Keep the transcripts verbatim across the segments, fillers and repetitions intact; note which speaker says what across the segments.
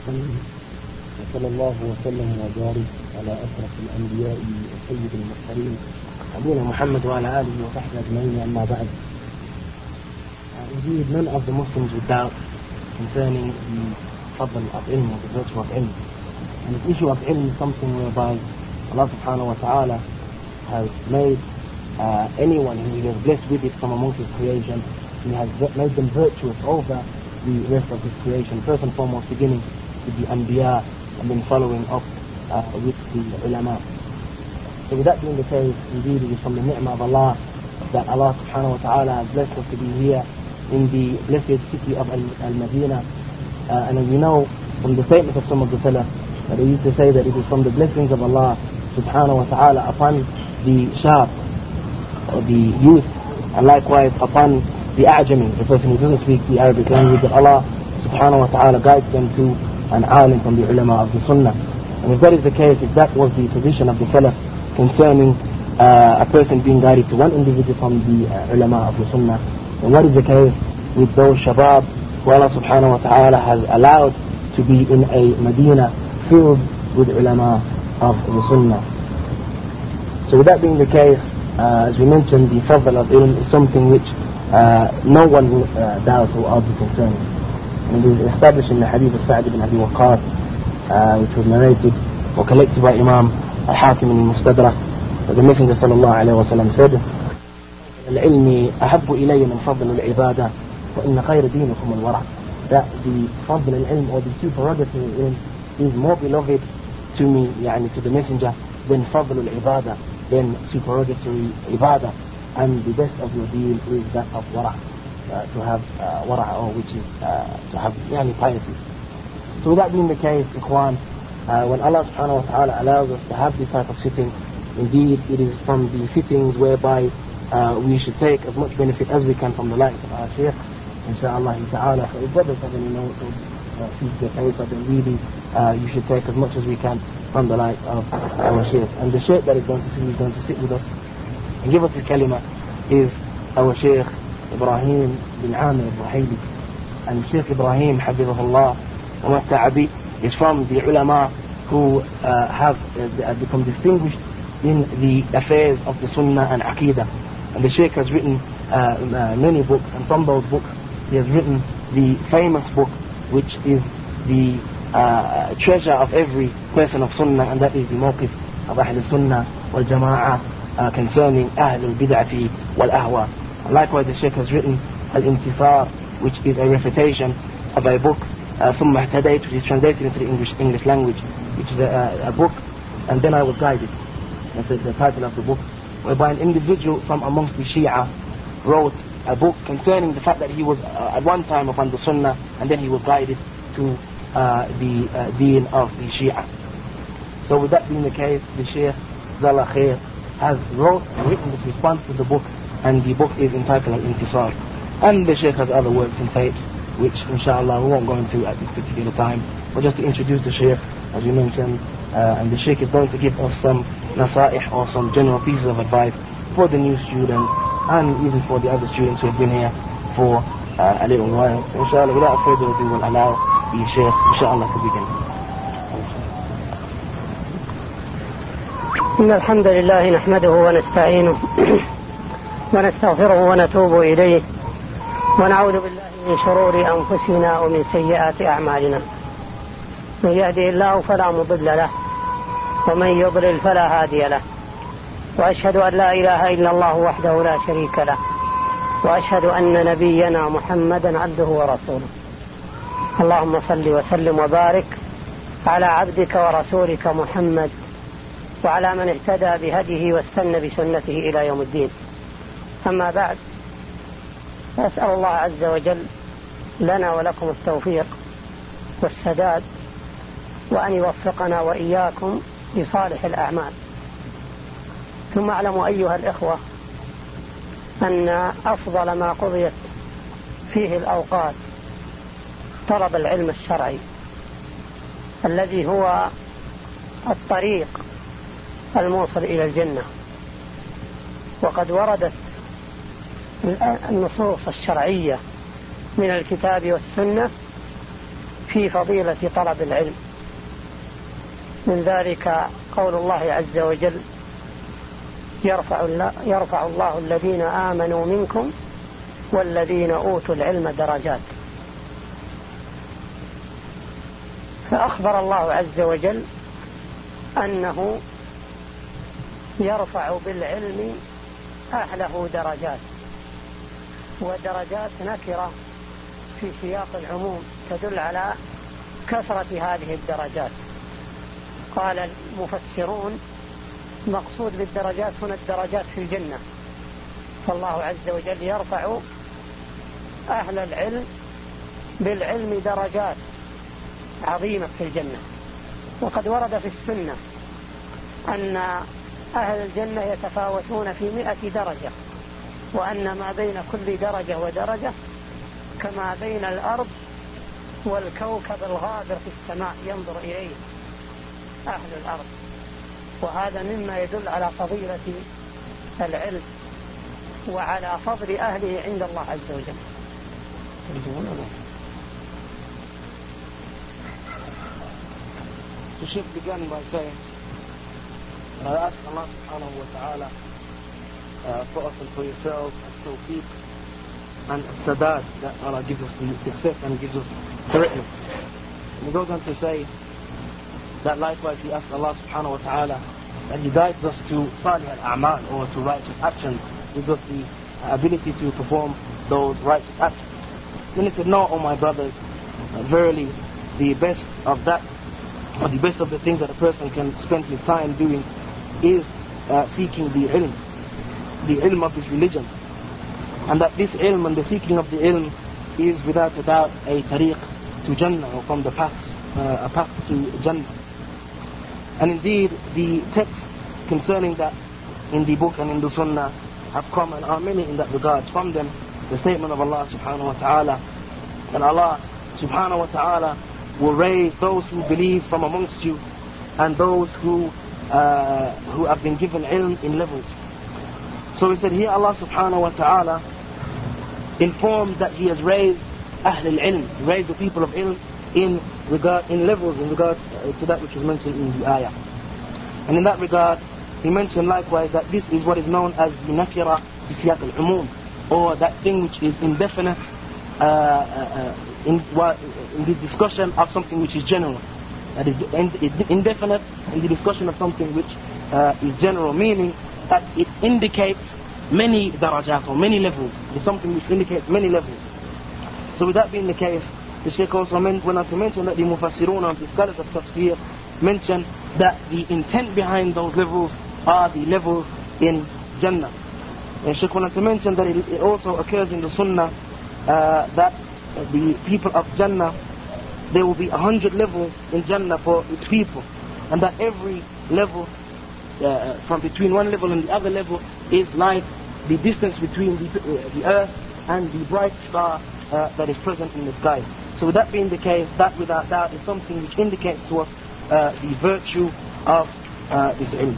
Speaker 1: وسلم، وصلى الله وسلم وبارك على أشرف الأنبياء وسيد المرسلين نبينا محمد وعلى آله وصحبه أجمعين. أما بعد, uh, indeed none of the Muslims would doubt concerning the fadl of ilm, the virtue of ilm. And the issue of ilm is something whereby Allah subhanahu wa ta'ala has made uh, anyone who He has blessed with it from amongst His creation, He has made them virtuous over the rest of His creation, first and foremost beginning with the Anbiya and then following up uh, with the ulama. So with that being the case, indeed it is from the ni'mah of Allah that Allah subhanahu wa ta'ala has blessed us to be here in the blessed city of Al-Madinah. Uh, and as we know from the statements of some of the Salaf, that they used to say that it is from the blessings of Allah subhanahu wa ta'ala upon the shab, or the youth, and likewise upon the A'jami, the person who doesn't speak the Arabic language, that Allah subhanahu wa ta'ala guides them to an alim from the ulama of the sunnah. And if that is the case, if that was the position of the Salaf concerning uh, a person being guided to one individual from the uh, ulama of the sunnah, then what is the case with those shabab who Allah subhanahu wa ta'ala has allowed to be in a Medina filled with ulama of the sunnah? So with that being the case, uh, as we mentioned, the fadl of ilm is something which uh, no one will uh, doubt or argue concerning. And it is established in the hadith of Sa'd ibn Abi Waqqas, uh, which was narrated or collected by Imam Al-Hakim in Mustadrak, that the Messenger sallallahu alayhi wa sallam said, العلم أحب إلي من فضل العبادة وإن خير دينكم الورع. That the fadl al-ilm, or the supererogatory ilm, is more beloved to me, yani to the Messenger, than fadl al-ibadah, than supererogatory ibadah. And the best of your deen is that of wara', uh, to have uh, wara', or which is uh, to have yani piety. So with that being the case, ikhwan, uh, when Allah subhanahu wa ta'ala allows us to have this type of sitting, indeed it is from the sittings whereby uh, we should take as much benefit as we can from the light of our Shaykh, inshaAllah ta'ala. So if brothers have any notes or uh, seek the paper, then really uh, you should take as much as we can from the light of our Shaykh. And the Shaykh that is going to sit, is going to sit with us and give us his kalima is our Shaykh Ibrahim bin Amir al-Rahili. And Shaykh Ibrahim, Hafizahullah wa Matta'abi, is from the ulama who uh, have uh, become distinguished in the affairs of the Sunnah and Aqidah. And the Shaykh has written uh, uh, many books, and from those books he has written the famous book which is the uh, treasure of every person of Sunnah, and that is the Mawqif of Ahl Sunnah wal Jama'ah uh, concerning Ahl al-Bid'ati wal Ahwa. And likewise the Shaykh has written Al-Intisar, which is a refutation of a book uh, ثم اهتديت, which is translated into the English, English language, which is a, a book, and then I was guided. That's the title of the book, whereby an individual from amongst the Shia wrote a book concerning the fact that he was uh, at one time upon the Sunnah, and then he was guided to uh, the uh, deen of the Shia. So with that being the case, the Shaykh Zala Khair has wrote and written this response to the book, and the book is entitled Al-Intisar. And the Shaykh has other works and tapes, which inshallah we won't go into at this particular time, but just to introduce the Shaykh, as we mentioned, uh, and the Shaykh is going to give us some nasa'ih, or some general pieces of advice for the new students, and even for the other students who have been here for uh, a little while. So inshallah, without further ado, we'll allow the Shaykh inshallah to begin.
Speaker 2: إن الحمد لله نحمده ونستعينه ونستغفره ونتوب إليه ونعوذ بالله من شرور أنفسنا ومن سيئات أعمالنا. من يهده الله فلا مضل له ومن يضلل فلا هادي له. وأشهد أن لا إله إلا الله وحده لا شريك له. وأشهد أن نبينا محمدا عبده ورسوله. اللهم صل وسلم وبارك على عبدك ورسولك محمد وعلى من اهتدى بهديه واستنى بسنته إلى يوم الدين. أما بعد، أسأل الله عز وجل لنا ولكم التوفيق والسداد، وأن يوفقنا وإياكم لصالح الأعمال. ثم اعلموا أيها الإخوة أن أفضل ما قضيت فيه الأوقات طلب العلم الشرعي، الذي هو الطريق الموصل إلى الجنة. وقد وردت النصوص الشرعية من الكتاب والسنة في فضيلة طلب العلم. من ذلك قول الله عز وجل: يرفع الله, يرفع الله الذين آمنوا منكم والذين أوتوا العلم درجات. فأخبر الله عز وجل أنه يرفع بالعلم أهله درجات، ودرجات نكرة في سياق العموم تدل على كثرة هذه الدرجات. قال المفسرون: مقصود بالدرجات هنا الدرجات في الجنة، فالله عز وجل يرفع أهل العلم بالعلم درجات عظيمة في الجنة. وقد ورد في السنة أن أهل الجنة يتفاوتون في مئة درجة، وأن ما بين كل درجة ودرجة كما بين الأرض والكوكب الغابر في السماء ينظر إليه أهل الأرض. وهذا مما يدل على فضيلة العلم وعلى فضل أهله عند الله عز وجل.
Speaker 1: The Sheikh began by saying, I ask Allah subhanahu wa ta'ala uh, for us and for yourselves as tawfiq and sadad, that Allah gives us the success and gives us correctness. And he goes on to say that likewise he asks Allah subhanahu wa ta'ala that he guides us to salih al-a'mal, or to righteous actions, gives us the ability to perform those righteous actions. Then he said, no, O my brothers, uh, verily the best of that, or the best of the things that a person can spend his time doing is uh, seeking the ilm, the ilm of his religion. And that this ilm and the seeking of the ilm is without a doubt a tariq to Jannah, or from the path, uh, a path to Jannah. And indeed the texts concerning that in the book and in the sunnah have come and are many in that regard. From them the statement of Allah subhanahu wa ta'ala, and Allah subhanahu wa ta'ala will raise those who believe from amongst you and those who uh, who have been given ilm in levels. So he said here Allah subhanahu wa ta'ala informs that he has raised Ahl al-ilm, raised the people of ilm in regard, in levels in regard to that which was mentioned in the ayah. And in that regard he mentioned likewise that this is what is known as the nakira fi siyaq al-umum, or that thing which is indefinite uh, uh, in, in the discussion of something which is general. That is indefinite in the discussion of something which uh, is general, meaning that it indicates many darajat, or many levels. It's something which indicates many levels. So with that being the case, the Shaykh also went on to mention that the mufassirun and the scholars of tafsir mention that the intent behind those levels are the levels in Jannah. And Shaykh went on to mention that it, it also occurs in the sunnah uh, that the people of Jannah, there will be a hundred levels in Jannah for its people, and that every level uh, from between one level and the other level is like the distance between the, uh, the earth and the bright star uh, that is present in the sky. So with that being the case, that without doubt is something which indicates to us uh, the virtue of uh, this ilm.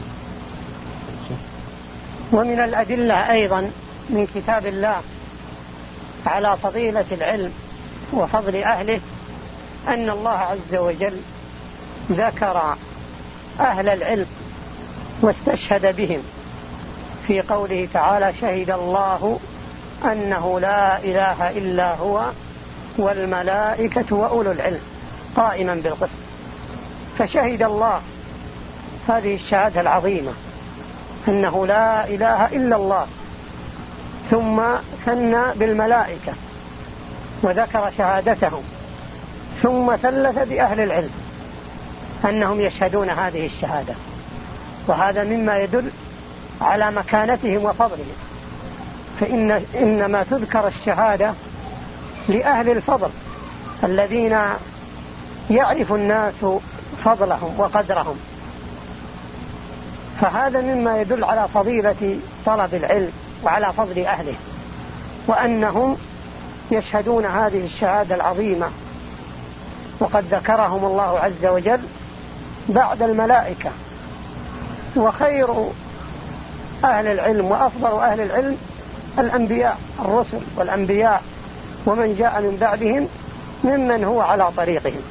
Speaker 2: ومن الأدلة أيضا من كتاب الله على فضيلة العلم وفضل أهله أن الله عز وجل ذكر أهل العلم واستشهد بهم في قوله تعالى: شهد الله أنه لا إله إلا هو والملائكة وأولو العلم قائما بالقسط. فشهد الله هذه الشهادة العظيمة أنه لا إله إلا الله، ثم ثنى بالملائكة وذكر شهادتهم، ثم ثلث بأهل العلم أنهم يشهدون هذه الشهادة. وهذا مما يدل على مكانتهم وفضلهم، فإن إنما تذكر الشهادة لأهل الفضل الذين يعرف الناس فضلهم وقدرهم. فهذا مما يدل على فضيلة طلب العلم وعلى فضل أهله، وأنهم يشهدون هذه الشهادة العظيمة. وقد ذكرهم الله عز وجل بعد الملائكة. وخير أهل العلم وأفضل أهل العلم الأنبياء، الرسل والأنبياء ومن جاء من بعدهم ممن هو على طريقهم.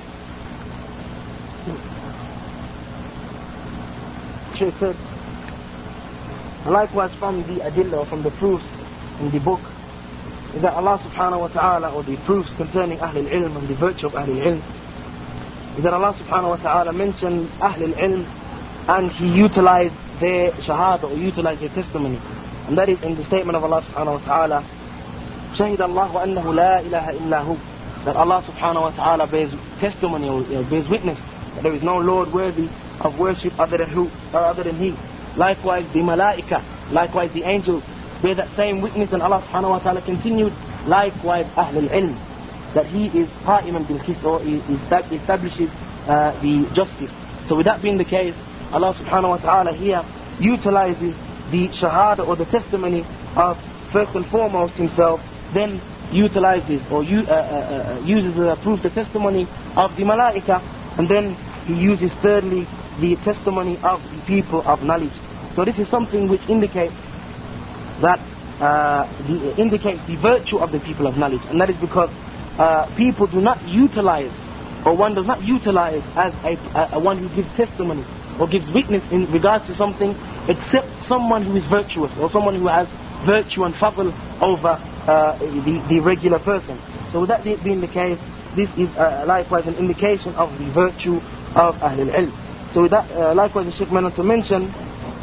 Speaker 1: Shaykh said, likewise from the adilla, from the proofs in the book, is that Allah subhanahu wa ta'ala, or the proofs concerning Ahlul Ilm and the virtue of Ahlul Ilm, is that Allah subhanahu wa ta'ala mentioned Ahlul Ilm and He utilized their shahada, or utilized their testimony. And that is in the statement of Allah subhanahu wa ta'ala, شهد الله أنه لا إله إلا هو, that Allah subhanahu wa ta'ala bears testimony, or bears witness that there is no Lord worthy of worship other than who, or other than He. Likewise the malaika, likewise the angels bear that same witness, and Allah subhanahu wa ta'ala continued, likewise Ahlul Ilm, that He is qa'iman bil qist, or He establishes uh, the justice. So with that being the case, Allah subhanahu wa ta'ala here utilizes the shahada, or the testimony of first and foremost Himself, then utilizes or u- uh, uh, uh, uses the proof, the testimony of the malaika, and then He uses thirdly the testimony of the people of knowledge. So this is something which indicates that uh, the, indicates the virtue of the people of knowledge, and that is because uh, people do not utilize, or one does not utilize as a, a, a one who gives testimony or gives witness in regards to something, except someone who is virtuous, or someone who has virtue and fadl over uh, the, the regular person. So with that being the case, this is uh, likewise an indication of the virtue of Ahlul Ilm. So with that, uh, likewise the Shaykh went to mention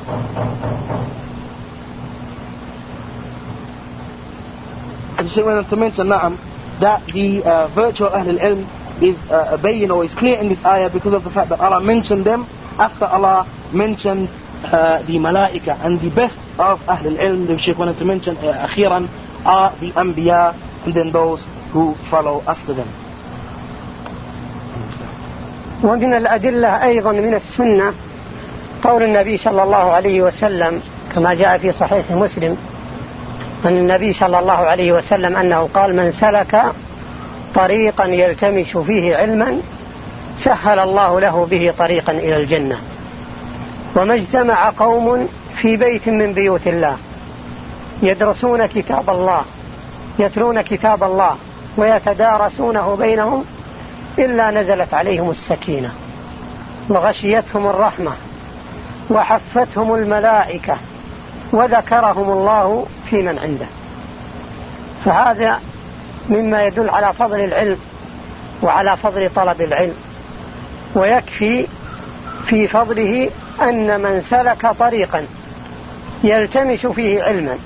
Speaker 1: the Shaykh went to mention na'am, that the uh, virtue of Ahlul Ilm is uh, bayin, or is clear in this ayah, because of the fact that Allah mentioned them after Allah mentioned uh, the malaika. And the best of Ahlul Ilm, the Shaykh wanted to mention uh, akhiran, are the anbiya, and then those who follow after them.
Speaker 2: ومن الأدلة أيضا من السنة قول النبي صلى الله عليه وسلم كما جاء في صحيح مسلم أن النبي صلى الله عليه وسلم أنه قال: من سلك طريقا يلتمس فيه علما سهل الله له به طريقا إلى الجنة. وما اجتمع قوم في بيت من بيوت الله يدرسون كتاب الله يتلون كتاب الله ويتدارسونه بينهم إلا نزلت عليهم السكينة وغشيتهم الرحمة وحفتهم الملائكة وذكرهم الله في من عنده. فهذا مما يدل على فضل العلم وعلى فضل طلب العلم. ويكفي في فضله أن من سلك طريقا يلتمس فيه علما،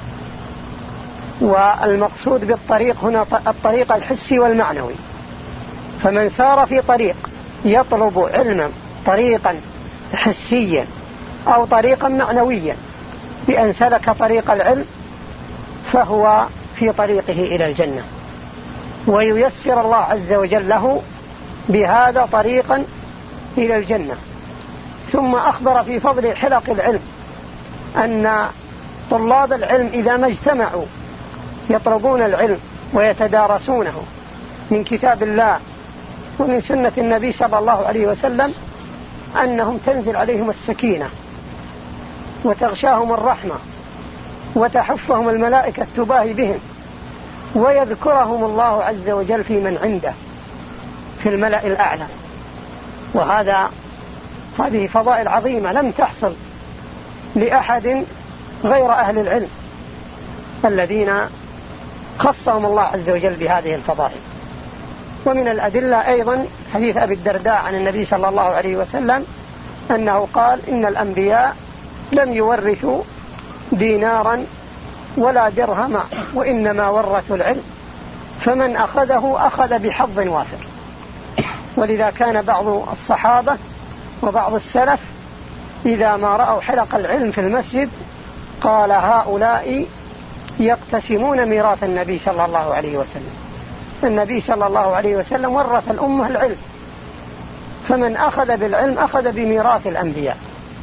Speaker 2: والمقصود بالطريق هنا الطريق الحسي والمعنوي، فمن سار في طريق يطلب علما طريقا حسيا أو طريقا معنويا بأن سلك طريق العلم فهو في طريقه إلى الجنة، وييسر الله عز وجل له بهذا طريقا إلى الجنة. ثم أخبر في فضل حلق العلم أن طلاب العلم إذا ما اجتمعوا يطلبون العلم ويتدارسونه من كتاب الله ومن سنة النبي صلى الله عليه وسلم أنهم تنزل عليهم السكينة وتغشاهم الرحمة وتحفهم الملائكة تباهي بهم ويذكرهم الله عز وجل في من عنده في الملأ الأعلى. وهذا هذه فضائل عظيمة لم تحصل لأحد غير أهل العلم الذين خصهم الله عز وجل بهذه الفضائل. ومن الأدلة أيضا حديث أبي الدرداء عن النبي صلى الله عليه وسلم أنه قال: إن الأنبياء لم يورثوا دينارا ولا درهما وإنما ورثوا العلم فمن أخذه أخذ بحظ وافر. ولذا كان بعض الصحابة وبعض السلف إذا ما رأوا حلق العلم في المسجد قال: هؤلاء يقتسمون ميراث النبي صلى الله عليه وسلم. النبي صلى الله عليه وسلم ورث الأمة العلم، فمن أخذ بالعلم أخذ بميراث الأنبياء.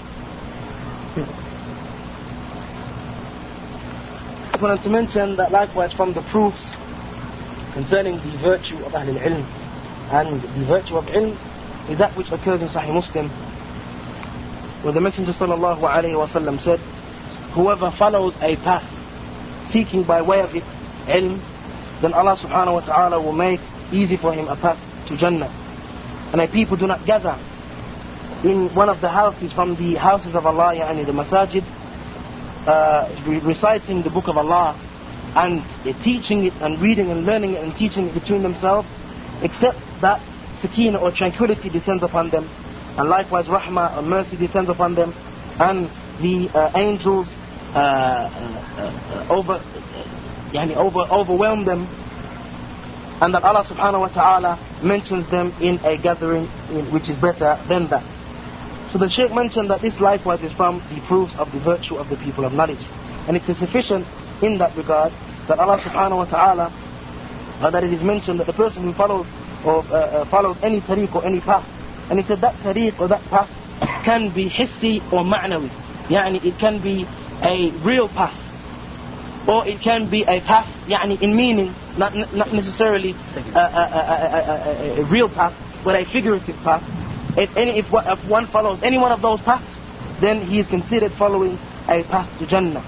Speaker 1: I wanted to mention that likewise from the proofs concerning the virtue of Ahlul Ilm and the virtue of Ilm is that which occurs in Sahih Muslim, where the Messenger sallallahu alayhi wa sallam said, whoever follows a path seeking by way of it ilm, then Allah subhanahu wa ta'ala will make easy for him a path to Jannah. And if people do not gather in one of the houses from the houses of Allah, yani the masajid, uh, re- reciting the book of Allah and uh, teaching it and reading and learning it and teaching it between themselves, except that sakina or tranquility descends upon them, and likewise rahmah or mercy descends upon them, and the uh, angels uh, uh, uh, over, uh, yani over overwhelm them, and that Allah subhanahu wa ta'ala mentions them in a gathering in, which is better than that. So the Shaykh mentioned that this likewise is from the proofs of the virtue of the people of knowledge, and it is sufficient in that regard that Allah subhanahu wa ta'ala, uh, that it is mentioned that the person who follows or uh, uh, follows any tariq or any path, and he said that tariq or that path can be hissi or ma'nawi, yani it can be a real path, or it can be a path yani in meaning, not, not necessarily a, a, a, a, a, a real path, but a figurative path. If, any, if, if one follows any one of those paths, then he is considered following a path to Jannah.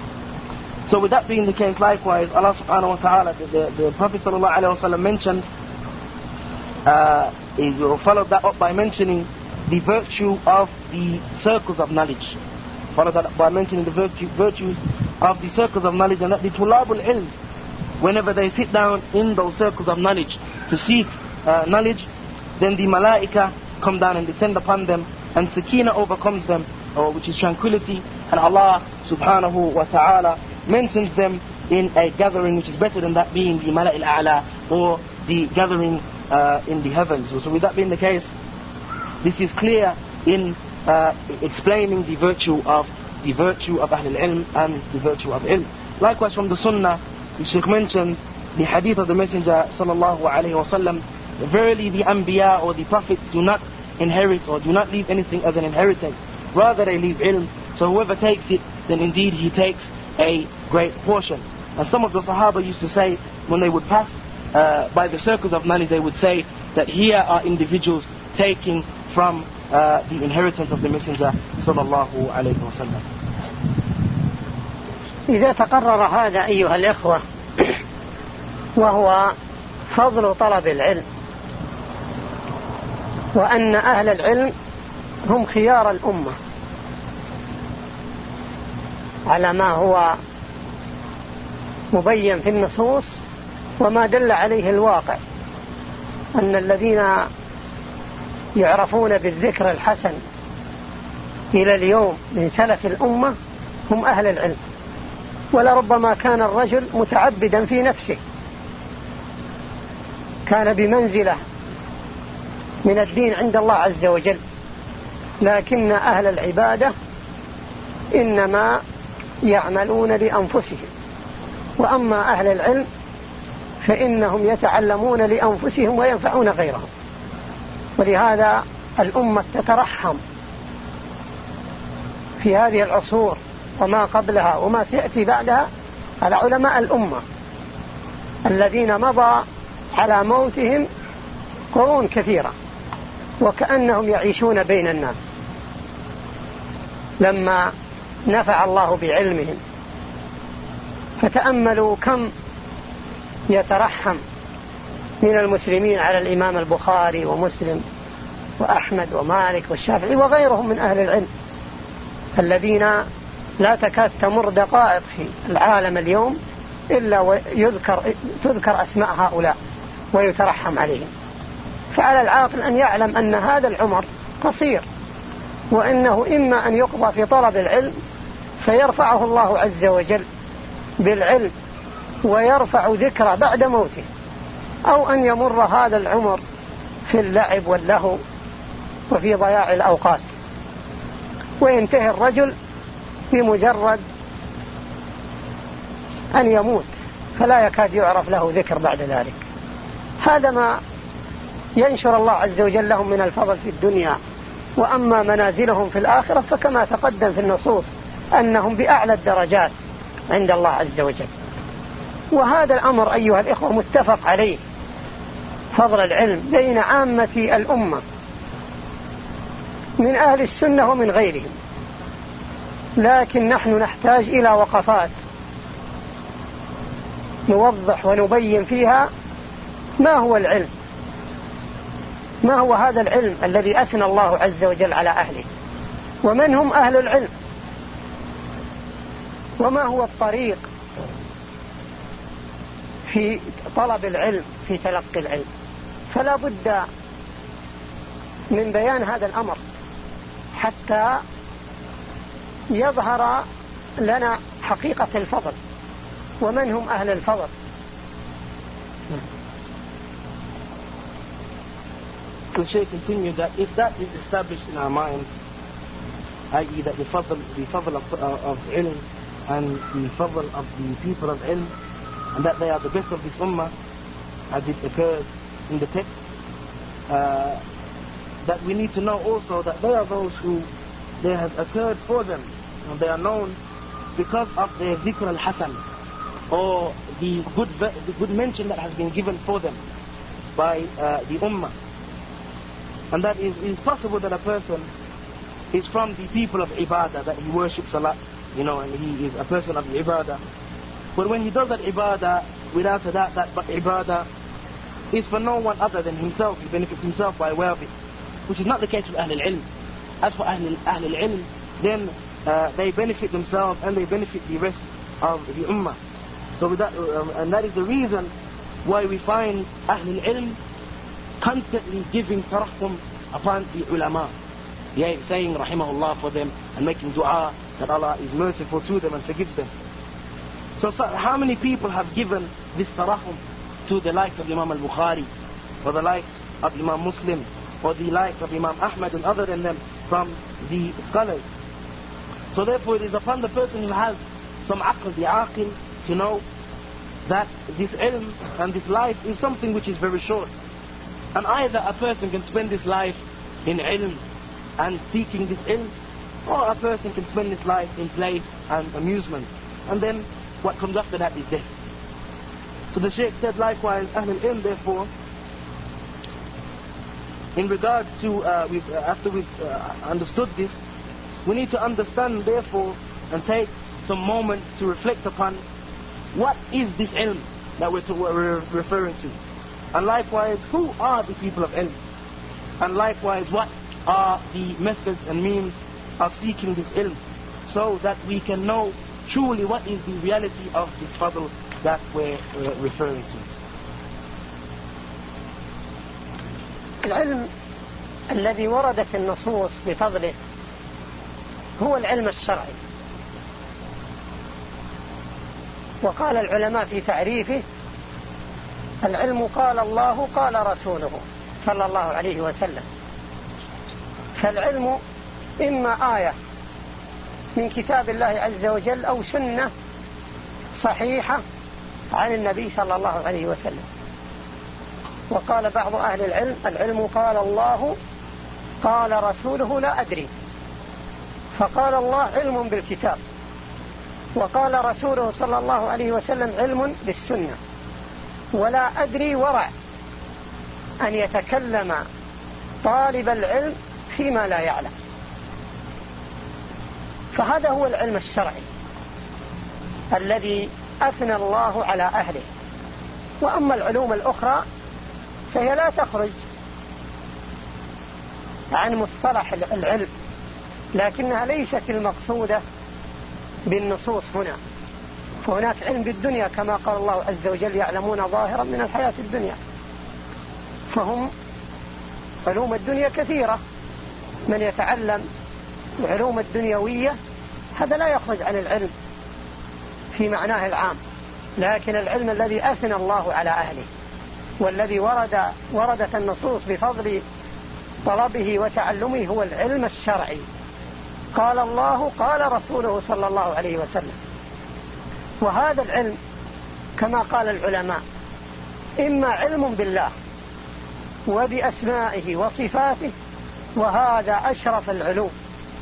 Speaker 1: So with that being the case, likewise Allah subhanahu wa ta'ala, the, the, the Prophet sallallahu alayhi wa sallam mentioned, uh, he followed that up by mentioning the virtue of the circles of knowledge. Followed that up by mentioning the virtue, virtues of the circles of knowledge, and that the tulabul ilm, whenever they sit down in those circles of knowledge to seek uh, knowledge, then the malaika come down and descend upon them, and sakina overcomes them, or which is tranquility, and Allah subhanahu wa ta'ala mentions them in a gathering which is better than that, being the mala'il a'la, or the gathering uh, in the heavens. So, so with that being the case, this is clear in uh, explaining the virtue of the virtue of Ahlul Ilm and the virtue of Ilm. Likewise from the Sunnah, the Shaykh mentioned the hadith of the Messenger sallallahu alayhi wa sallam, verily the Anbiya or the Prophets do not inherit or do not leave anything as an inheritance, rather they leave ilm. So whoever takes it, then indeed he takes a great portion. And some of the Sahaba used to say, when they would pass uh, by the circles of knowledge, they would say that here are individuals taking from uh, the inheritance of the Messenger sallallahu alayhi wa sallam.
Speaker 2: إذا تقرر هذا أيها الإخوة، وهو فضل طلب العلم، وأن أهل العلم هم خيار الأمة على ما هو مبين في النصوص وما دل عليه الواقع، أن الذين يعرفون بالذكر الحسن إلى اليوم من سلف الأمة هم أهل العلم. ولربما كان الرجل متعبدا في نفسه، كان بمنزلة من الدين عند الله عز وجل، لكن أهل العبادة إنما يعملون لأنفسهم، وأما أهل العلم فإنهم يتعلمون لأنفسهم وينفعون غيرهم. ولهذا الأمة تترحم في هذه العصور وما قبلها وما سيأتي بعدها على علماء الأمة الذين مضى على موتهم قرون كثيرة وكأنهم يعيشون بين الناس، لما نفع الله بعلمهم. فتأملوا كم يترحم من المسلمين على الإمام البخاري ومسلم وأحمد ومالك والشافعي وغيرهم من أهل العلم، الذين لا تكاد تمر دقائق في العالم اليوم إلا ويذكر تذكر أسماء هؤلاء ويترحم عليهم. فعلى العاقل أن يعلم أن هذا العمر قصير، وإنه إما أن يقضى في طلب العلم فيرفعه الله عز وجل بالعلم ويرفع ذكره بعد موته، أو أن يمر هذا العمر في اللعب واللهو وفي ضياع الأوقات، وينتهي الرجل بمجرد أن يموت فلا يكاد يعرف له ذكر بعد ذلك. هذا ما ينشر الله عز وجل لهم من الفضل في الدنيا. وأما منازلهم في الآخرة فكما تقدم في النصوص أنهم بأعلى الدرجات عند الله عز وجل. وهذا الأمر أيها الإخوة متفق عليه، فضل العلم بين عامة الأمة من أهل السنة ومن غيرهم، لكن نحن نحتاج إلى وقفات نوضح ونبين فيها ما هو العلم؟ ما هو هذا العلم الذي أثنى الله عز وجل على أهله؟ ومن هم أهل العلم؟ وما هو الطريق في طلب العلم، في تلقي العلم؟ فلا بد من بيان هذا الأمر حتى يظهر لنا حقيقة الفضل ومن هم أهل الفضل.
Speaker 1: The Shaykh continued that if that is established in our minds, that is that the fadl, the fadl of, uh, of ilm and the fadl of the people of ilm, and that they are the best of this ummah, as it occurs in the text, uh, that we need to know also that they are those who there has occurred for them, and they are known because of their dhikr al-hasan, or the good, the good mention that has been given for them by uh, the ummah. And that is, it is possible that a person is from the people of ibadah, that he worships a lot, you know, and he is a person of ibadah. But when he does that ibadah, without a doubt that ibadah is for no one other than himself, he benefits himself by way of it, which is not the case with Ahl al-Ilm. As for Ahl al-Ilm, then uh, they benefit themselves and they benefit the rest of the ummah. So with that, um, and that is the reason why we find Ahl al-Ilm constantly giving tarahum upon the ulama, yeah, saying rahimahullah for them and making dua that Allah is merciful to them and forgives them. So, so how many people have given this tarahum to the likes of Imam al-Bukhari, or the likes of Imam Muslim, or the likes of Imam Ahmad and other than them from the scholars? So therefore it is upon the person who has some aql, the aqil, to know that this ilm and this life is something which is very short. And either a person can spend his life in ilm and seeking this ilm, or a person can spend his life in play and amusement. And then what comes after that is death. So the Shaykh said likewise, Ahl al-Ilm therefore, in regards to, uh, we've, uh, after we've uh, understood this, we need to understand therefore and take some moment to reflect upon what is this ilm that we're, to, we're referring to. And likewise, who are the people of ilm? And likewise, what are the methods and means of seeking this ilm, so that we can know truly what is the reality of this fadl that we're uh, referring to.
Speaker 2: العلم الذي وردت النصوص بفضله هو العلم الشرعي. وقال العلماء في تعريفه: العلم قال الله قال رسوله صلى الله عليه وسلم. فالعلم إما آية من كتاب الله عز وجل أو سنة صحيحة عن النبي صلى الله عليه وسلم. وقال بعض أهل العلم: العلم قال الله قال رسوله لا أدري. فقال الله علم بالكتاب، وقال رسوله صلى الله عليه وسلم علم بالسنة. ولا أدري ورع أن يتكلم طالب العلم فيما لا يعلم. فهذا هو العلم الشرعي الذي أثنى الله على أهله. وأما العلوم الأخرى فهي لا تخرج عن مصطلح العلم، لكنها ليست المقصودة بالنصوص هنا. فهناك علم بالدنيا كما قال الله عز وجل: يعلمون ظاهرا من الحياة الدنيا. فهم علوم الدنيا كثيرة، من يتعلم العلوم الدنيوية هذا لا يخرج عن العلم في معناه العام. لكن العلم الذي أثنى الله على أهله والذي ورد وردت النصوص بفضل طلبه وتعلمه هو العلم الشرعي. قال الله قال رسوله صلى الله عليه وسلم. وهذا العلم كما قال العلماء إما علم بالله وبأسمائه وصفاته، وهذا أشرف العلوم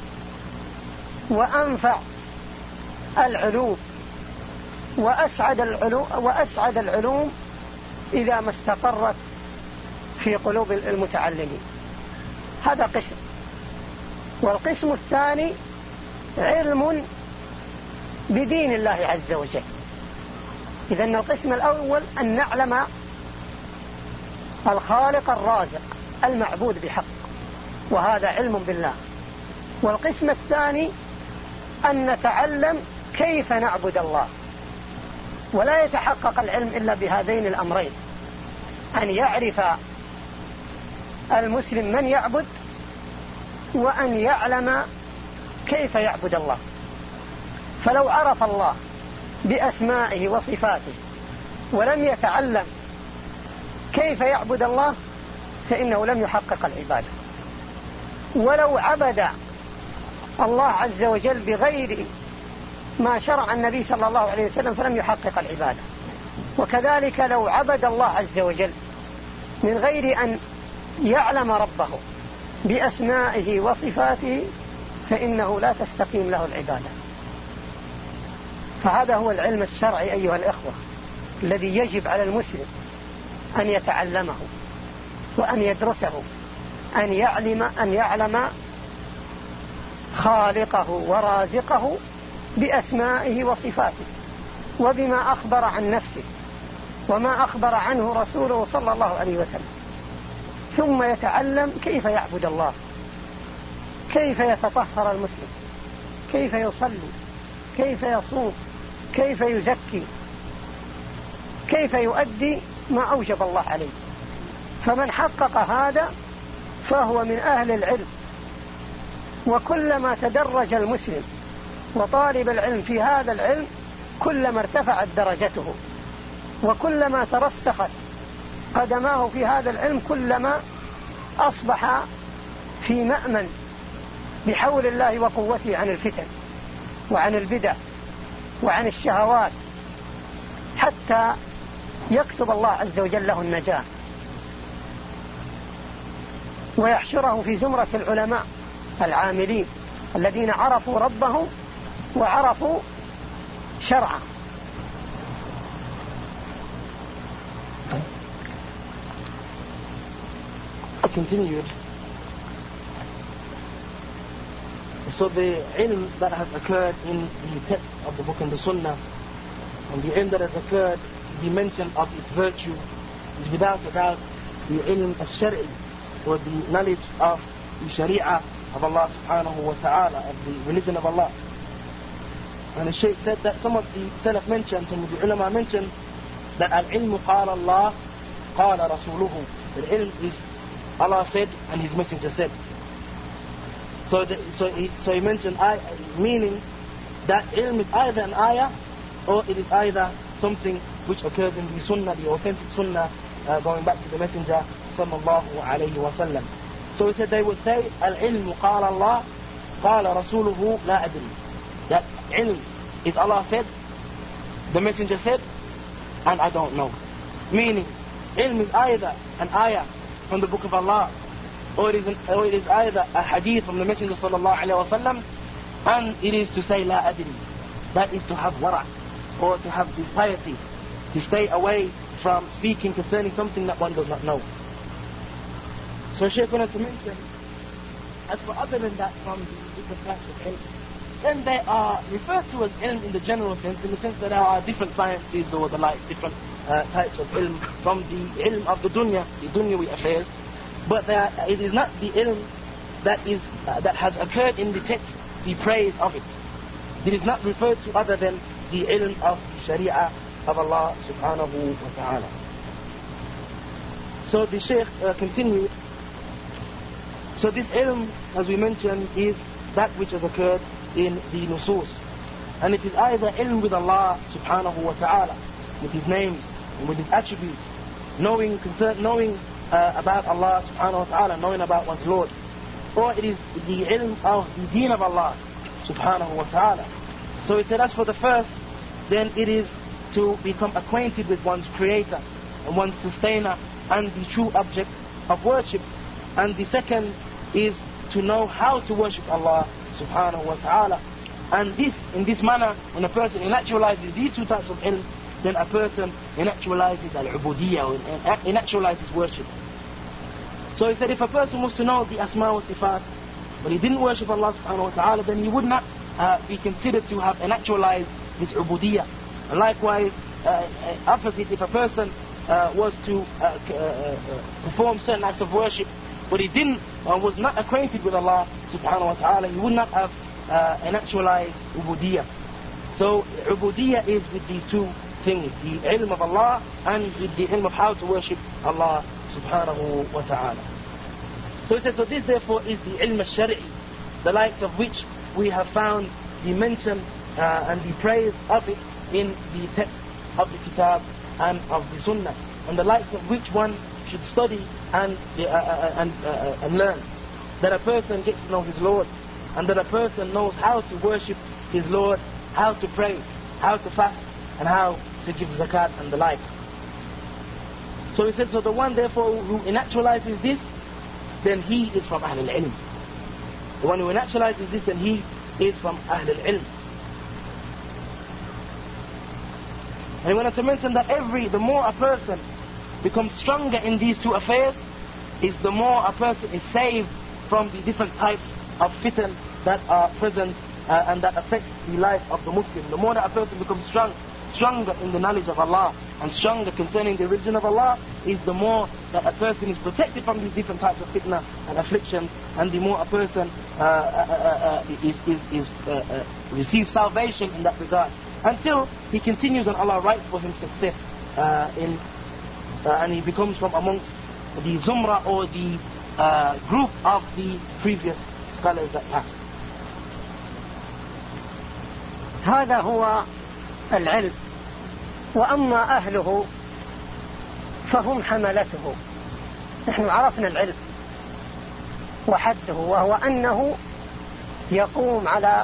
Speaker 2: وأنفع العلوم وأسعد العلوم, وأسعد العلوم إذا ما استقرت في قلوب المتعلمين. هذا قسم. والقسم الثاني علم بدين الله عز وجل. إذن القسم الأول أن نعلم الخالق الرازق المعبود بحق، وهذا علم بالله. والقسم الثاني أن نتعلم كيف نعبد الله، ولا يتحقق العلم إلا بهذين الأمرين، أن يعرف المسلم من يعبد، وأن يعلم كيف يعبد الله. فلو عرف الله بأسمائه وصفاته ولم يتعلم كيف يعبد الله فإنه لم يحقق العبادة. ولو عبد الله عز وجل بغير ما شرع النبي صلى الله عليه وسلم فلم يحقق العبادة. وكذلك لو عبد الله عز وجل من غير أن يعلم ربه بأسمائه وصفاته فإنه لا تستقيم له العبادة. فهذا هو العلم الشرعي أيها الإخوة الذي يجب على المسلم أن يتعلمه وأن يدرسه، أن يعلم أن يعلم خالقه ورازقه بأسمائه وصفاته وبما أخبر عن نفسه وما أخبر عنه رسوله صلى الله عليه وسلم، ثم يتعلم كيف يعبد الله، كيف يتطهر المسلم، كيف يصلي، كيف يصوم، كيف يزكي، كيف يؤدي ما أوجب الله عليه. فمن حقق هذا فهو من أهل العلم. وكلما تدرج المسلم وطالب العلم في هذا العلم كلما ارتفعت درجته، وكلما ترسخت قدماه في هذا العلم كلما أصبح في مأمن بحول الله وقوته عن الفتن وعن البدع وعن الشهوات، حتى يكتب الله عز وجل له النجاة ويحشره في زمرة العلماء العاملين الذين عرفوا ربهم وعرفوا شرعه.
Speaker 1: I continued. So the ilm that has occurred in the text of the book and the sunnah, and the ilm that has occurred, the mention of its virtue, is without a doubt the ilm of shari, or the knowledge of the sharia of Allah subhanahu wa ta'ala, of the religion of Allah. And the Shaykh said that some of the Salaf mentioned, some of the ulama mentioned, that al-ilmu qala Allah, qala rasuluhu. The ilm is Allah said and His Messenger said. So, the, so, he, so he mentioned, I, meaning that ilm is either an ayah or it is either something which occurs in the sunnah, the authentic sunnah, uh, going back to the Messenger sallallahu alayhi wa sallam. So he said they would say, al-ilmu qala Allah, qala rasuluhu la adri. That ilm is Allah said, the Messenger said, and I don't know. Meaning, ilm is either an ayah from the book of Allah, or it is, an, or it is either a hadith from the Messenger sallallahu alayhi wa sallam, and it is to say la adri. That is to have wara, or to have this piety, to stay away from speaking concerning something that one does not know. So Shaykh wanted to mention, as for other than that from the different types of ilm, then they are referred to as ilm in the general sense, in the sense that there are different sciences or the like, different uh, types of ilm from the ilm of the dunya, the dunyawi affairs, but there, it is not the ilm that is uh, that has occurred in the text, the praise of it. It is not referred to other than the ilm of sharia of Allah subhanahu wa ta'ala. So the Shaykh uh, continued. So this ilm, as we mentioned, is that which has occurred in the nusus. And it is either ilm with Allah subhanahu wa ta'ala, with His names and with His attributes, knowing concern, knowing uh, about Allah subhanahu wa ta'ala, knowing about one's Lord. Or it is the ilm of the deen of Allah subhanahu wa ta'ala. So it said, as for the first, then it is to become acquainted with one's creator and one's sustainer and the true object of worship. And the second is to know how to worship Allah subhanahu wa ta'ala. And this, in this manner, when a person inactualizes these two types of ilm, then a person inactualizes al-ubudiyya, or inactualizes worship. So he said, if a person was to know the asma wa sifat, but he didn't worship Allah subhanahu wa ta'ala, then he would not uh, be considered to have inactualized his ubudiyya. And likewise, uh, opposite, if a person uh, was to uh, uh, uh, perform certain acts of worship, but he didn't, or was not acquainted with Allah subhanahu wa ta'ala, he would not have uh, an actualized ubudiyah. So ubudiyah is with these two things, the ilm of Allah and with the ilm of how to worship Allah subhanahu wa ta'ala. So he said, so this therefore is the ilm al-shari'i, the likes of which we have found the mention uh, and the praise of it in the text of the kitab and of the sunnah, and the likes of which one should study and, uh, uh, and, uh, and learn. That a person gets to know his Lord, and that a person knows how to worship his Lord, how to pray, how to fast, and how to give zakat and the like. So he said, so the one therefore who inactualizes this, then he is from Ahl al-Ilm. The one who inactualizes this, then he is from Ahl al-Ilm. And he wanted to mention that every, the more a person becomes stronger in these two affairs, is the more a person is saved from the different types of fitan that are present uh, and that affect the life of the Muslim. The more that a person becomes strong, stronger in the knowledge of Allah and stronger concerning the religion of Allah, is the more that a person is protected from these different types of fitna and afflictions, and the more a person uh, uh, uh, uh, is, is, is uh, uh, receives salvation in that regard, until he continues and Allah writes for him success uh, in uh, and he becomes from amongst the zumra or the uh, group of the previous scholars that passed.
Speaker 2: هذا هو العلم. وأما أهله فهم حملته. نحن عرفنا العلم وحده، وهو أنه يقوم على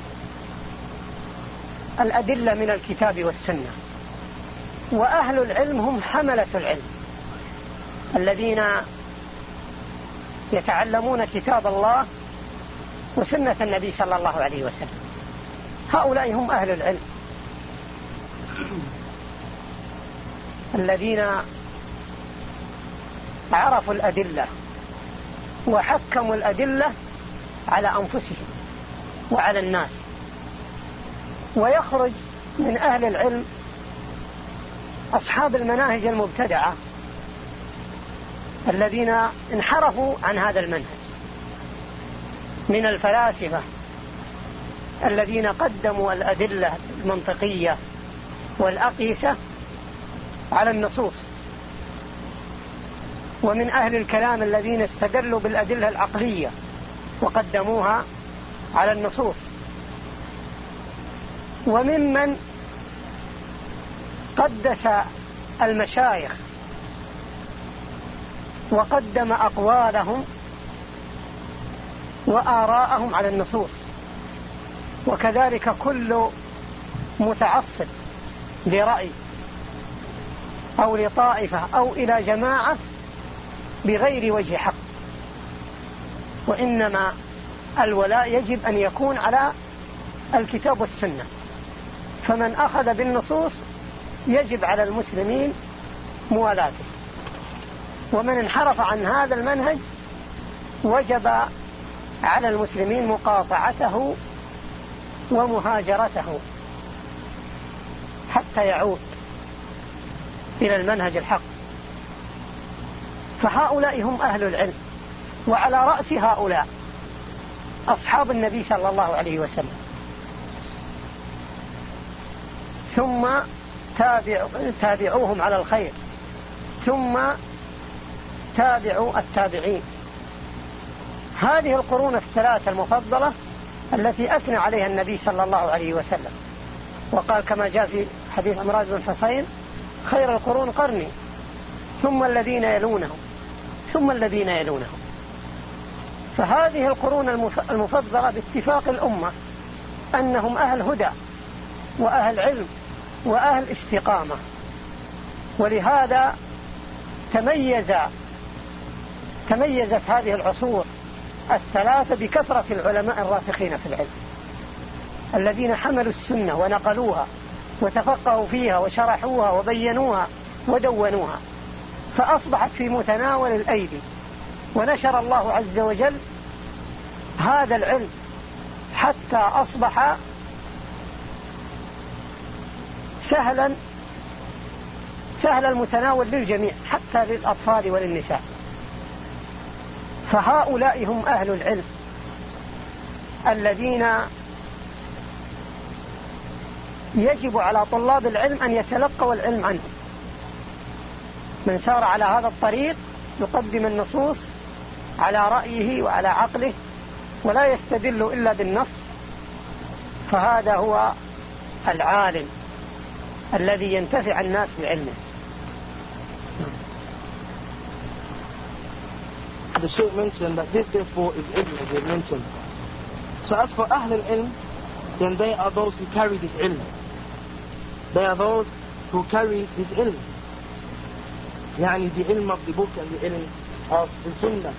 Speaker 2: الأدلة من الكتاب والسنة. وأهل العلم هم حملة العلم الذين يتعلمون كتاب الله وسنة النبي صلى الله عليه وسلم. هؤلاء هم أهل العلم الذين عرفوا الأدلة وحكموا الأدلة على أنفسهم وعلى الناس. ويخرج من أهل العلم أصحاب المناهج المبتدعة الذين انحرفوا عن هذا المنهج، من الفلاسفة الذين قدموا الأدلة المنطقية والأقيسة على النصوص، ومن أهل الكلام الذين استدلوا بالأدلة العقلية وقدموها على النصوص، وممن قدس المشايخ وقدم أقوالهم وآراءهم على النصوص. وكذلك كل متعصب لرأي أو لطائفة أو إلى جماعة بغير وجه حق. وإنما الولاء يجب أن يكون على الكتاب والسنة، فمن أخذ بالنصوص يجب على المسلمين موالاته، ومن انحرف عن هذا المنهج وجب على المسلمين مقاطعته ومهاجرته حتى يعود إلى المنهج الحق. فهؤلاء هم أهل العلم، وعلى رأس هؤلاء أصحاب النبي صلى الله عليه وسلم، ثم تابع تابعوهم على الخير، ثم تابعوا التابعين. هذه القرون الثلاثة المفضلة التي أثنى عليها النبي صلى الله عليه وسلم، وقال كما جاء في حديث عمران بن حصين: خير القرون قرني ثم الذين يلونهم ثم الذين يلونهم. فهذه القرون المفضلة باتفاق الأمة أنهم أهل هدى وأهل علم وأهل استقامة، ولهذا تميز تميزت هذه العصور الثلاثة بكثرة العلماء الراسخين في العلم الذين حملوا السنة ونقلوها وتفقهوا فيها وشرحوها وبينوها ودونوها، فأصبحت في متناول الأيدي. ونشر الله عز وجل هذا العلم حتى أصبح سهلا سهل المتناول للجميع حتى للأطفال وللنساء. فهؤلاء هم أهل العلم الذين يجب على طلاب العلم أن يتلقوا العلم عنهم. من سار على هذا الطريق يقدم النصوص على رأيه وعلى عقله ولا يستدل إلا بالنص، فهذا هو العالم الذي ينتفع الناس بعلمه.
Speaker 1: The Shaykh mentioned that this therefore is ilm, as he mentioned. So as for Ahl al-Ilm, then they are those who carry this ilm. They are those who carry this ilm. Yani the ilm of the book and the ilm of the sunnah.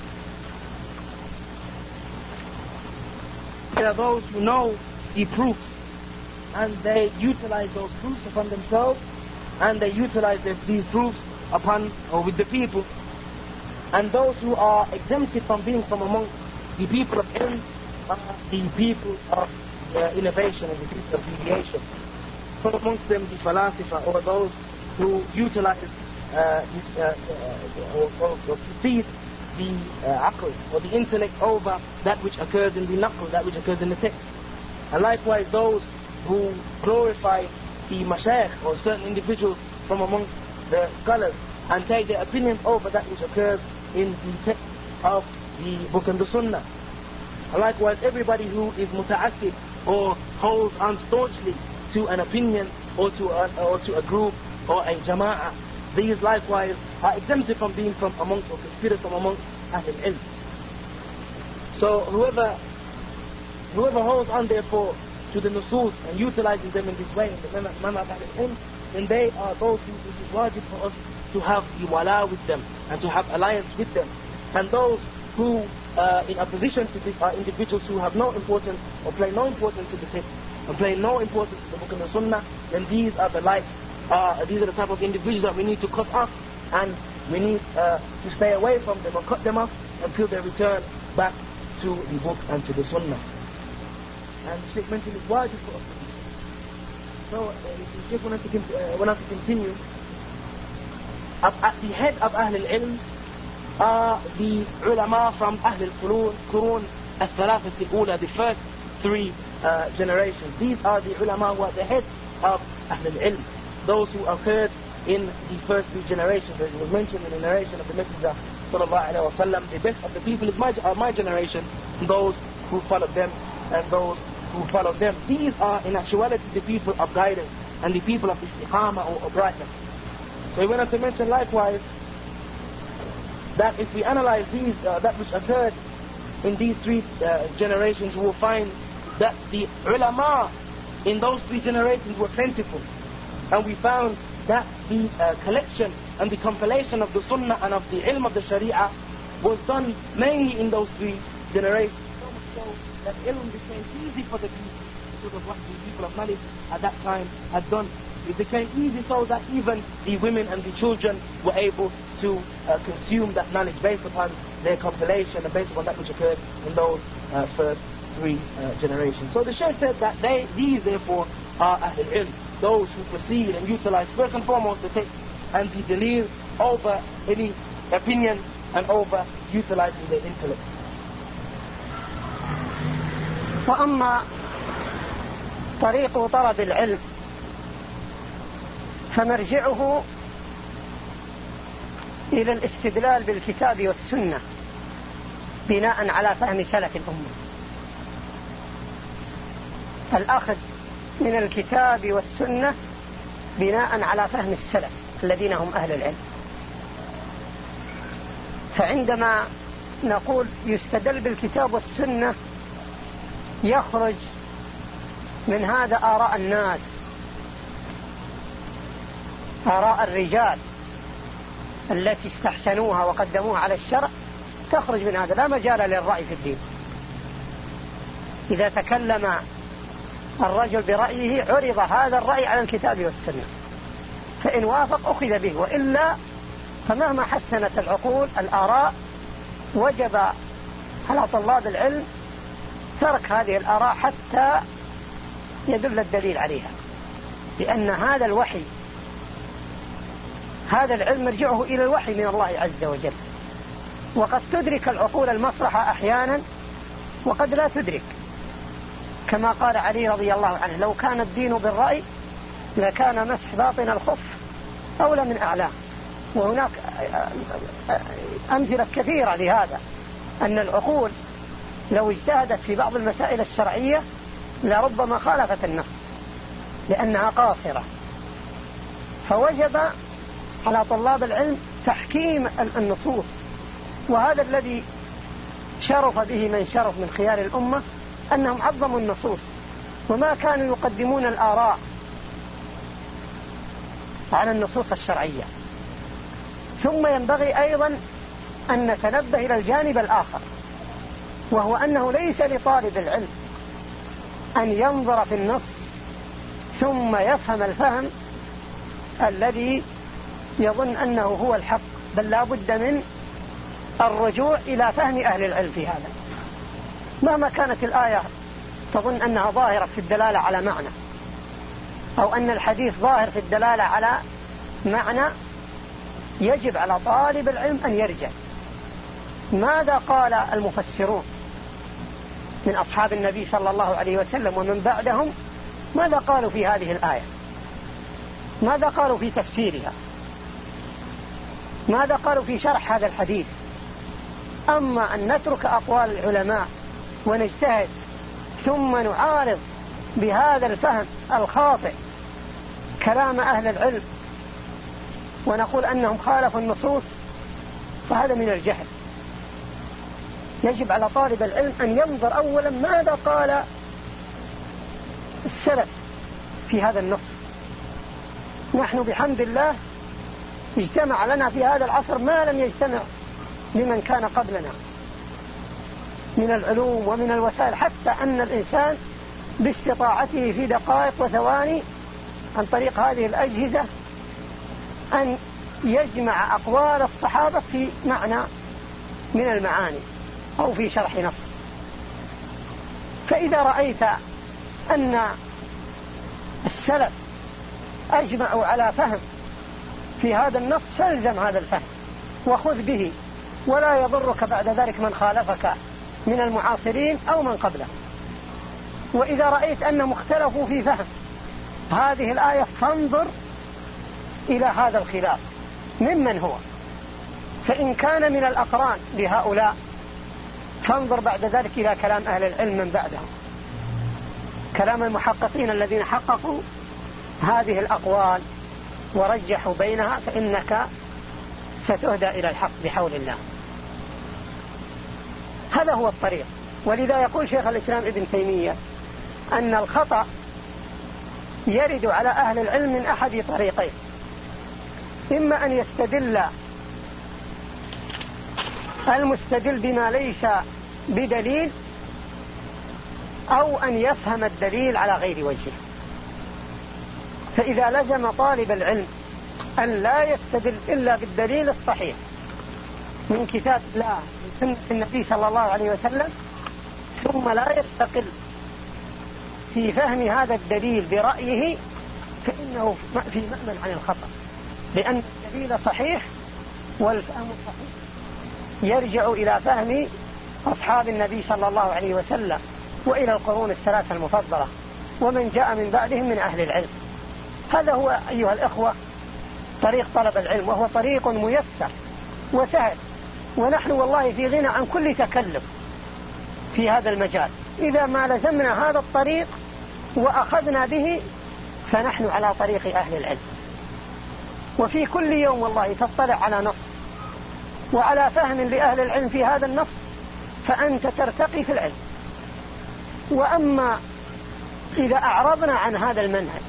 Speaker 1: They are those who know the proofs and they utilize those proofs upon themselves and they utilize these proofs upon or with the people. And those who are exempted from being from among the people of ilm are the people of uh, innovation and the people of deviation. From amongst them the philosopher or those who utilize uh, this, uh, uh, or, or, or precede the uh, aql or the intellect over that which occurs in the naql, that which occurs in the text. And likewise those who glorify the mashayikh or certain individuals from among the scholars and take their opinions over that which occurs in the text of the book and the sunnah. And likewise everybody who is muta'assib or holds on staunchly to an opinion or to a, or to a group or a jama'ah, these likewise are exempted from being from amongst or considered from amongst Ahl al-Ilm. So whoever whoever holds on therefore to the nusus and utilizes them in this way in the manner of Ahl al-Ilm, then they are those who it is wajib for us to have the wala with them and to have alliance with them. And those who uh, in opposition to this are individuals who have no importance or play no importance to the text and play no importance to the book and the sunnah, then these are the like uh, these are the type of individuals that we need to cut off and we need uh, to stay away from them and cut them off until they return back to the book and to the sunnah. And the Shaykh mentioned it's wajib for us. So uh, the Shaykh wanted to, uh, wanted to continue. At, at the head of Ahl al-Ilm are the ulama from Ahl al-Qurun, Qurun al-Thalathat al-Ula, the first three uh, generations. These are the ulama who are the head of Ahl al-Ilm, those who occurred in the first three generations. As was mentioned in the narration of the Messenger sallallahu alaihi wasallam, the best of the people is my, are my generation, those who followed them and those who followed them. These are in actuality the people of guidance and the people of istiqamah or uprightness. So we want to mention likewise that if we analyze these, uh, that which occurred in these three uh, generations, we will find that the ulama in those three generations were plentiful. And we found that the uh, collection and the compilation of the sunnah and of the ilm of the sharia was done mainly in those three generations. So much so that ilm became easy for the people because of what the people of knowledge at that time had done. It became easy so that even the women and the children were able to uh, consume that knowledge based upon their compilation and based upon that which occurred in those uh, first three uh, generations. So the Shaykh said that they, these therefore are Ahl al-Ilm, those who proceed and utilize first and foremost the text and the dalil over any opinion and over utilizing their intellect.
Speaker 2: وأما طريق طلب العلم فمرجعه إلى الاستدلال بالكتاب والسنة بناء على فهم سلف الأمة. الأخذ من الكتاب والسنة بناء على فهم السلف الذين هم أهل العلم. فعندما نقول يستدل بالكتاب والسنة يخرج من هذا آراء الناس، آراء الرجال التي استحسنوها وقدموها على الشرع، تخرج من هذا، لا مجال للرأي في الدين. إذا تكلم الرجل برأيه عرض هذا الرأي على الكتاب والسنة، فإن وافق أخذ به، وإلا فمهما حسنت العقول الآراء وجب على طلاب العلم ترك هذه الآراء حتى يدل الدليل عليها، لأن هذا الوحي هذا العلم مرجعه إلى الوحي من الله عز وجل، وقد تدرك العقول المصلحة أحيانا وقد لا تدرك، كما قال علي رضي الله عنه: لو كان الدين بالرأي لكان مسح باطن الخف أولى من أعلاه. وهناك أمثلة كثيرة لهذا، أن العقول لو اجتهدت في بعض المسائل الشرعية لربما خالفت النص لأنها قاصرة. فوجب على طلاب العلم تحكيم النصوص، وهذا الذي شرف به من شرف من خيار الأمة، أنهم عظموا النصوص وما كانوا يقدمون الآراء على النصوص الشرعية. ثم ينبغي أيضا أن نتنبه إلى الجانب الآخر، وهو أنه ليس لطالب العلم أن ينظر في النص ثم يفهم الفهم الذي يظن أنه هو الحق، بل لا بد من الرجوع إلى فهم أهل العلم في هذا. مهما كانت الآية تظن أنها ظاهرة في الدلالة على معنى، أو أن الحديث ظاهر في الدلالة على معنى، يجب على طالب العلم أن يرجع ماذا قال المفسرون من أصحاب النبي صلى الله عليه وسلم ومن بعدهم، ماذا قالوا في هذه الآية، ماذا قالوا في تفسيرها، ماذا قالوا في شرح هذا الحديث. أما أن نترك أقوال العلماء ونجتهد ثم نعارض بهذا الفهم الخاطئ كلام أهل العلم ونقول أنهم خالفوا النصوص، فهذا من الجهل. يجب على طالب العلم أن ينظر أولا ماذا قال السلف في هذا النص. نحن بحمد الله اجتمع لنا في هذا العصر ما لم يجتمع لمن كان قبلنا من العلوم ومن الوسائل، حتى أن الإنسان باستطاعته في دقائق وثواني عن طريق هذه الأجهزة أن يجمع أقوال الصحابة في معنى من المعاني أو في شرح نص. فإذا رأيت أن السلف أجمعوا على فهم في هذا النص فالزم هذا الفهم وخذ به، ولا يضرك بعد ذلك من خالفك من المعاصرين أو من قبله. وإذا رأيت أنهم اختلفوا في فهم هذه الآية فانظر إلى هذا الخلاف ممن هو، فإن كان من الأقران لهؤلاء فانظر بعد ذلك إلى كلام أهل العلم من بعدهم، كلام المحققين الذين حققوا هذه الأقوال ورجحوا بينها، فإنك ستهدى إلى الحق بحول الله. هذا هو الطريق. ولذا يقول شيخ الإسلام ابن تيمية أن الخطأ يرد على أهل العلم من أحد طريقين: إما أن يستدل المستدل بما ليس بدليل، أو أن يفهم الدليل على غير وجهه. فإذا لزم طالب العلم أن لا يستدل إلا بالدليل الصحيح من كتاب الله من سنة النبي صلى الله عليه وسلم، ثم لا يستقل في فهم هذا الدليل برأيه، فإنه في مأمن عن الخطأ، لأن الدليل صحيح والفهم صحيح يرجع إلى فهم أصحاب النبي صلى الله عليه وسلم وإلى القرون الثلاثة المفضلة ومن جاء من بعدهم من أهل العلم. هذا هو أيها الإخوة طريق طلب العلم، وهو طريق ميسر وسهل، ونحن والله في غنى عن كل تكلف في هذا المجال. إذا ما لزمنا هذا الطريق وأخذنا به فنحن على طريق أهل العلم. وفي كل يوم والله تطلع على نص وعلى فهم لأهل العلم في هذا النص فأنت ترتقي في العلم. وأما إذا أعرضنا عن هذا المنهج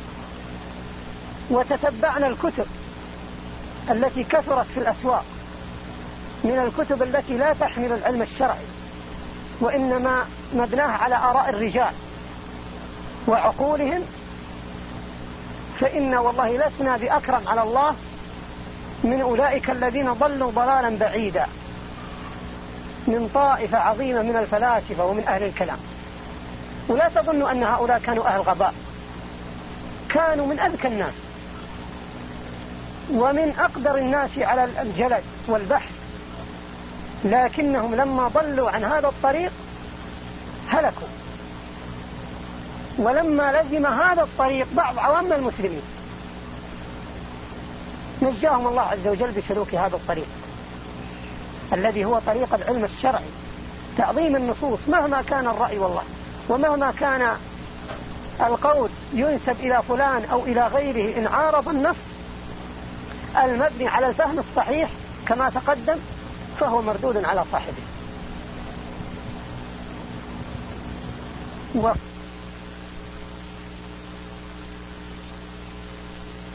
Speaker 2: وتتبعنا الكتب التي كثرت في الأسواق من الكتب التي لا تحمل العلم الشرعي وإنما مبناها على آراء الرجال وعقولهم، فإن والله لسنا بأكرم على الله من أولئك الذين ضلوا ضلالا بعيدا، من طائفة عظيمة من الفلاسفة ومن أهل الكلام. ولا تظنوا أن هؤلاء كانوا أهل غباء، كانوا من أذكى الناس، ومن أقدر الناس على الجلد والبحث، لكنهم لما ضلوا عن هذا الطريق هلكوا. ولما لزم هذا الطريق بعض عوام المسلمين نجاهم الله عز وجل بسلوك هذا الطريق الذي هو طريق العلم الشرعي، تعظيم النصوص مهما كان الرأي والله، ومهما كان القول ينسب إلى فلان أو إلى غيره، إن عارض النص المبني على الفهم الصحيح كما تقدم فهو مردود على صاحبه.